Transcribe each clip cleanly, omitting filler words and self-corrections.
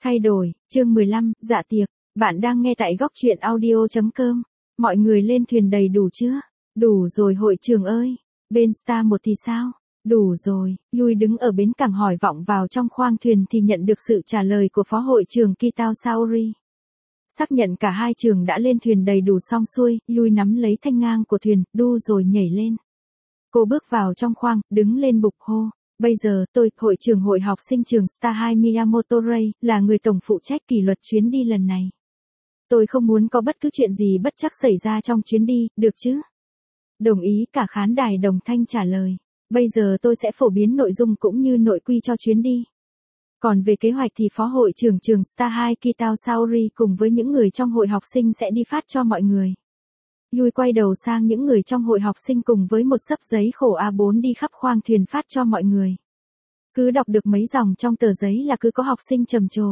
Thay đổi, chương 15, dạ tiệc. Bạn đang nghe tại góc truyện audio.com. Mọi người lên thuyền đầy đủ chưa? Đủ rồi hội trưởng ơi. Bên Star 1 thì sao? Đủ rồi. Yui đứng ở bến cảng hỏi vọng vào trong khoang thuyền thì nhận được sự trả lời của phó hội trưởng Kitao Saori. Xác nhận cả hai trường đã lên thuyền đầy đủ xong xuôi, Yui nắm lấy thanh ngang của thuyền, đu rồi nhảy lên. Cô bước vào trong khoang, đứng lên bục hô. Bây giờ, tôi, hội trưởng hội học sinh trường Star 2 Miyamoto Ray, là người tổng phụ trách kỷ luật chuyến đi lần này. Tôi không muốn có bất cứ chuyện gì bất trắc xảy ra trong chuyến đi, được chứ? Đồng ý, cả khán đài đồng thanh trả lời. Bây giờ tôi sẽ phổ biến nội dung cũng như nội quy cho chuyến đi. Còn về kế hoạch thì phó hội trưởng trường Star 2 Kitao Saori cùng với những người trong hội học sinh sẽ đi phát cho mọi người. Yui quay đầu sang những người trong hội học sinh cùng với một xấp giấy khổ A4 đi khắp khoang thuyền phát cho mọi người. Cứ đọc được mấy dòng trong tờ giấy là cứ có học sinh trầm trồ.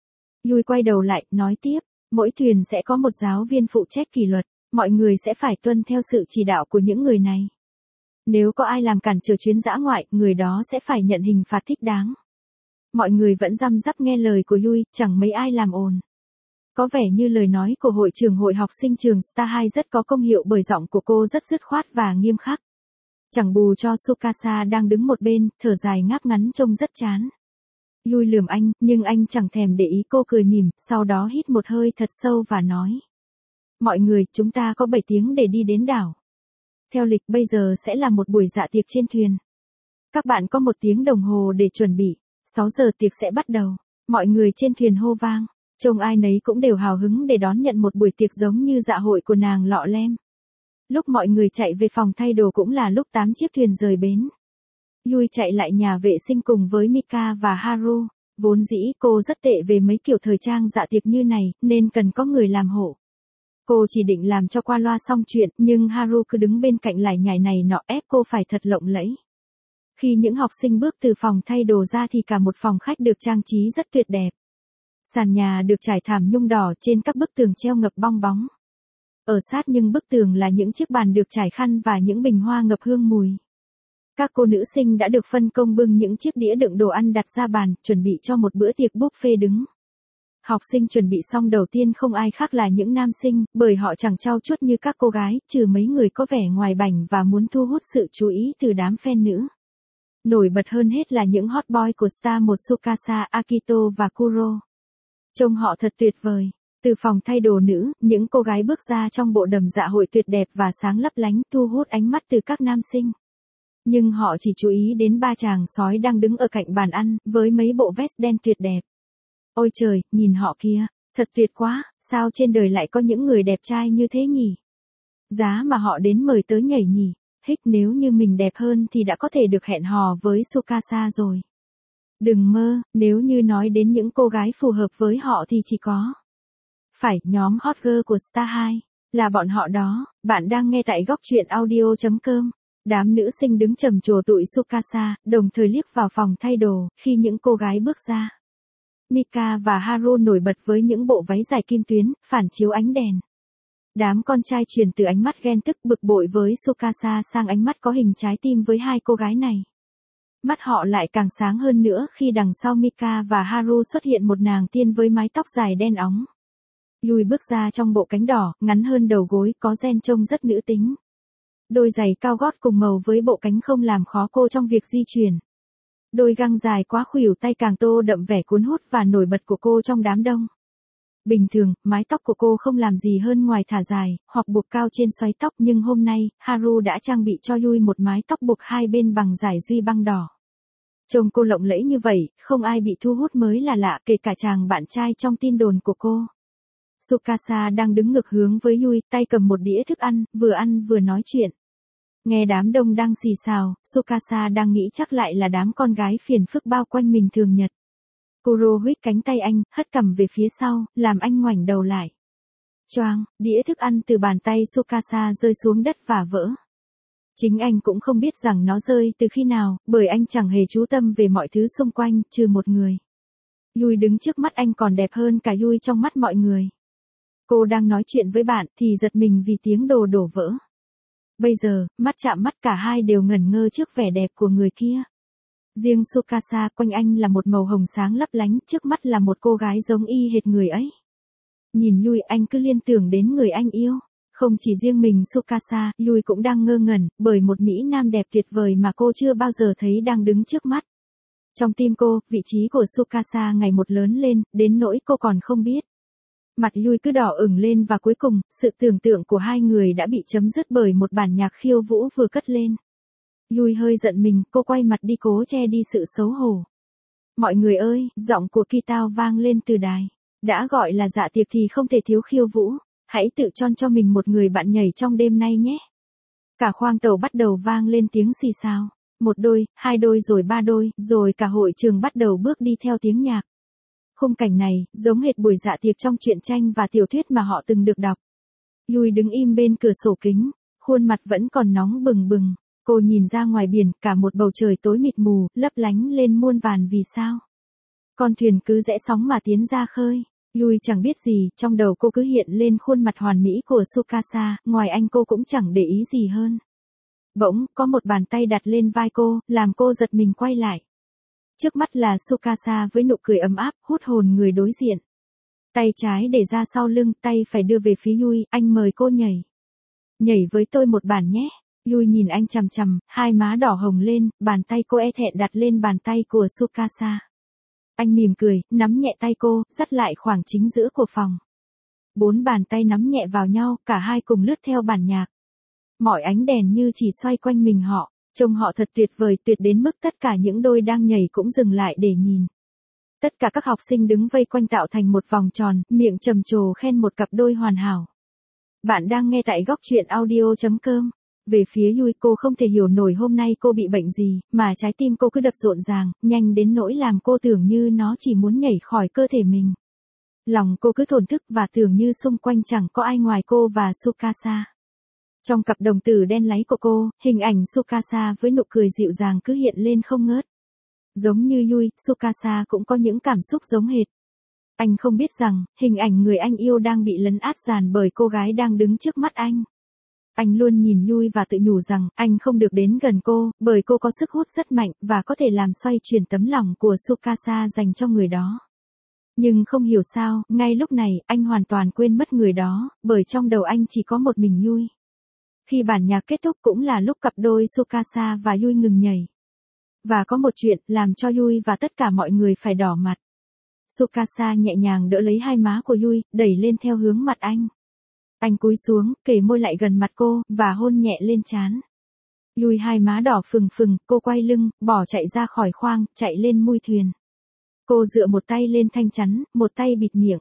Yui quay đầu lại, nói tiếp, mỗi thuyền sẽ có một giáo viên phụ trách kỷ luật, mọi người sẽ phải tuân theo sự chỉ đạo của những người này. Nếu có ai làm cản trở chuyến dã ngoại, người đó sẽ phải nhận hình phạt thích đáng. Mọi người vẫn răm rắp nghe lời của Yui, chẳng mấy ai làm ồn. Có vẻ như lời nói của hội trưởng hội học sinh trường Star 2 rất có công hiệu bởi giọng của cô rất dứt khoát và nghiêm khắc. Chẳng bù cho Tsukasa đang đứng một bên, thở dài ngáp ngắn trông rất chán. Yui lườm anh, nhưng anh chẳng thèm để ý, cô cười mỉm, sau đó hít một hơi thật sâu và nói. Mọi người, chúng ta có 7 tiếng để đi đến đảo. Theo lịch bây giờ sẽ là một buổi dạ tiệc trên thuyền. Các bạn có 1 tiếng đồng hồ để chuẩn bị, 6 giờ tiệc sẽ bắt đầu. Mọi người trên thuyền hô vang. Trông ai nấy cũng đều hào hứng để đón nhận một buổi tiệc giống như dạ hội của nàng Lọ Lem. Lúc mọi người chạy về phòng thay đồ cũng là lúc 8 chiếc thuyền rời bến. Yui chạy lại nhà vệ sinh cùng với Mika và Haru. Vốn dĩ cô rất tệ về mấy kiểu thời trang dạ tiệc như này, nên cần có người làm hộ. Cô chỉ định làm cho qua loa xong chuyện, nhưng Haru cứ đứng bên cạnh lải nhải này nọ ép cô phải thật lộng lẫy. Khi những học sinh bước từ phòng thay đồ ra thì cả một phòng khách được trang trí rất tuyệt đẹp. Sàn nhà được trải thảm nhung đỏ, trên các bức tường treo ngập bong bóng. Ở sát những bức tường là những chiếc bàn được trải khăn và những bình hoa ngập hương mùi. Các cô nữ sinh đã được phân công bưng những chiếc đĩa đựng đồ ăn đặt ra bàn, chuẩn bị cho một bữa tiệc buffet đứng. Học sinh chuẩn bị xong đầu tiên không ai khác là những nam sinh, bởi họ chẳng trau chuốt như các cô gái, trừ mấy người có vẻ ngoài bảnh và muốn thu hút sự chú ý từ đám fan nữ. Nổi bật hơn hết là những hot boy của Star 1 Tsukasa, Akito và Kuro. Trông họ thật tuyệt vời. Từ phòng thay đồ nữ, những cô gái bước ra trong bộ đầm dạ hội tuyệt đẹp và sáng lấp lánh, thu hút ánh mắt từ các nam sinh. Nhưng họ chỉ chú ý đến 3 chàng sói đang đứng ở cạnh bàn ăn, với mấy bộ vest đen tuyệt đẹp. Ôi trời, nhìn họ kia, thật tuyệt quá, sao trên đời lại có những người đẹp trai như thế nhỉ? Giá mà họ đến mời tới nhảy nhỉ? Hích, nếu như mình đẹp hơn thì đã có thể được hẹn hò với Tsukasa rồi. Đừng mơ, nếu như nói đến những cô gái phù hợp với họ thì chỉ có. Phải, nhóm hot girl của Star 2. Là bọn họ đó. Bạn đang nghe tại góc truyện audio.com. Đám nữ sinh đứng trầm trồ tụi Tsukasa, đồng thời liếc vào phòng thay đồ, khi những cô gái bước ra. Mika và Haru nổi bật với những bộ váy dài kim tuyến, phản chiếu ánh đèn. Đám con trai chuyển từ ánh mắt ghen tức bực bội với Tsukasa sang ánh mắt có hình trái tim với hai cô gái này. Mắt họ lại càng sáng hơn nữa khi đằng sau Mika và Haru xuất hiện một nàng tiên với mái tóc dài đen óng. Yui bước ra trong bộ cánh đỏ, ngắn hơn đầu gối, có ren trông rất nữ tính. Đôi giày cao gót cùng màu với bộ cánh không làm khó cô trong việc di chuyển. Đôi găng dài quá khuỷu tay càng tô đậm vẻ cuốn hút và nổi bật của cô trong đám đông. Bình thường, mái tóc của cô không làm gì hơn ngoài thả dài, hoặc buộc cao trên xoáy tóc, nhưng hôm nay, Haru đã trang bị cho Yui một mái tóc buộc hai bên bằng dải duy băng đỏ. Trông cô lộng lẫy như vậy, không ai bị thu hút mới là lạ, kể cả chàng bạn trai trong tin đồn của cô. Tsukasa đang đứng ngược hướng với Yui, tay cầm một đĩa thức ăn vừa nói chuyện. Nghe đám đông đang xì xào, Tsukasa đang nghĩ chắc lại là đám con gái phiền phức bao quanh mình thường nhật. Kuro huých cánh tay anh, hất cằm về phía sau, làm anh ngoảnh đầu lại. Choang, đĩa thức ăn từ bàn tay Tsukasa rơi xuống đất và vỡ. Chính anh cũng không biết rằng nó rơi từ khi nào, bởi anh chẳng hề chú tâm về mọi thứ xung quanh, trừ một người. Yui đứng trước mắt anh còn đẹp hơn cả Yui trong mắt mọi người. Cô đang nói chuyện với bạn thì giật mình vì tiếng đồ đổ vỡ. Bây giờ, mắt chạm mắt cả hai đều ngẩn ngơ trước vẻ đẹp của người kia. Riêng Tsukasa quanh anh là một màu hồng sáng lấp lánh, trước mắt là một cô gái giống y hệt người ấy. Nhìn Yui anh cứ liên tưởng đến người anh yêu. Không chỉ riêng mình Tsukasa, Yui cũng đang ngơ ngẩn, bởi một mỹ nam đẹp tuyệt vời mà cô chưa bao giờ thấy đang đứng trước mắt. Trong tim cô, vị trí của Tsukasa ngày một lớn lên, đến nỗi cô còn không biết. Mặt Yui cứ đỏ ửng lên và cuối cùng, sự tưởng tượng của hai người đã bị chấm dứt bởi một bản nhạc khiêu vũ vừa cất lên. Yui hơi giận mình, cô quay mặt đi cố che đi sự xấu hổ. Mọi người ơi, giọng của Kitao vang lên từ đài. Đã gọi là dạ tiệc thì không thể thiếu khiêu vũ. Hãy tự chọn cho mình một người bạn nhảy trong đêm nay nhé. Cả khoang tàu bắt đầu vang lên tiếng xì xào. Một đôi, hai đôi rồi ba đôi, rồi cả hội trường bắt đầu bước đi theo tiếng nhạc. Khung cảnh này, giống hệt buổi dạ tiệc trong truyện tranh và tiểu thuyết mà họ từng được đọc. Yui đứng im bên cửa sổ kính, khuôn mặt vẫn còn nóng bừng bừng. Cô nhìn ra ngoài biển, cả một bầu trời tối mịt mù, lấp lánh lên muôn vàn vì sao. Con thuyền cứ rẽ sóng mà tiến ra khơi. Yui chẳng biết gì, trong đầu cô cứ hiện lên khuôn mặt hoàn mỹ của Tsukasa, ngoài anh cô cũng chẳng để ý gì hơn. Bỗng, có một bàn tay đặt lên vai cô, làm cô giật mình quay lại. Trước mắt là Tsukasa với nụ cười ấm áp, hút hồn người đối diện. Tay trái để ra sau lưng, tay phải đưa về phía Yui, anh mời cô nhảy. Nhảy với tôi một bản nhé. Yui nhìn anh chằm chằm, hai má đỏ hồng lên, bàn tay cô e thẹn đặt lên bàn tay của Tsukasa. Anh mỉm cười, nắm nhẹ tay cô, dắt lại khoảng chính giữa của phòng. 4 bàn tay nắm nhẹ vào nhau, cả hai cùng lướt theo bản nhạc. Mọi ánh đèn như chỉ xoay quanh mình họ, trông họ thật tuyệt vời, tuyệt đến mức tất cả những đôi đang nhảy cũng dừng lại để nhìn. Tất cả các học sinh đứng vây quanh tạo thành một vòng tròn, miệng trầm trồ khen một cặp đôi hoàn hảo. Bạn đang nghe tại góc truyện audio.com. Về phía Yui, cô không thể hiểu nổi hôm nay cô bị bệnh gì, mà trái tim cô cứ đập rộn ràng, nhanh đến nỗi làm cô tưởng như nó chỉ muốn nhảy khỏi cơ thể mình. Lòng cô cứ thổn thức và tưởng như xung quanh chẳng có ai ngoài cô và Tsukasa. Trong cặp đồng tử đen láy của cô, hình ảnh Tsukasa với nụ cười dịu dàng cứ hiện lên không ngớt. Giống như Yui, Tsukasa cũng có những cảm xúc giống hệt. Anh không biết rằng, hình ảnh người anh yêu đang bị lấn át dàn bởi cô gái đang đứng trước mắt anh. Anh luôn nhìn Yui và tự nhủ rằng, anh không được đến gần cô, bởi cô có sức hút rất mạnh, và có thể làm xoay chuyển tấm lòng của Tsukasa dành cho người đó. Nhưng không hiểu sao, ngay lúc này, anh hoàn toàn quên mất người đó, bởi trong đầu anh chỉ có một mình Yui. Khi bản nhạc kết thúc cũng là lúc cặp đôi Tsukasa và Yui ngừng nhảy. Và có một chuyện, làm cho Yui và tất cả mọi người phải đỏ mặt. Tsukasa nhẹ nhàng đỡ lấy hai má của Yui, đẩy lên theo hướng mặt anh. Anh cúi xuống, kề môi lại gần mặt cô, và hôn nhẹ lên trán. Yui hai má đỏ phừng phừng, cô quay lưng, bỏ chạy ra khỏi khoang, chạy lên mui thuyền. Cô dựa một tay lên thanh chắn, một tay bịt miệng.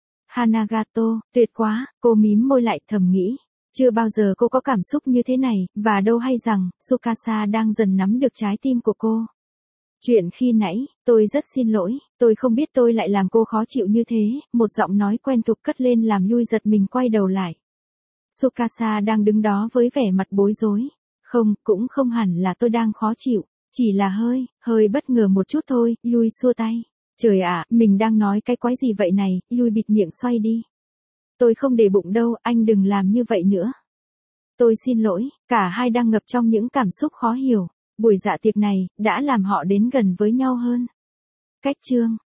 Hanagato, tuyệt quá, cô mím môi lại thầm nghĩ. Chưa bao giờ cô có cảm xúc như thế này, và đâu hay rằng, Tsukasa đang dần nắm được trái tim của cô. Chuyện khi nãy, tôi rất xin lỗi, tôi không biết tôi lại làm cô khó chịu như thế, một giọng nói quen thuộc cất lên làm Yui giật mình quay đầu lại. Tsukasa đang đứng đó với vẻ mặt bối rối. Không, cũng không hẳn là tôi đang khó chịu, chỉ là hơi bất ngờ một chút thôi, Yui xua tay. Trời ạ, mình đang nói cái quái gì vậy này, Yui bịt miệng xoay đi. Tôi không để bụng đâu, anh đừng làm như vậy nữa. Tôi xin lỗi, cả hai đang ngập trong những cảm xúc khó hiểu. Buổi dạ tiệc này, đã làm họ đến gần với nhau hơn. Cách chương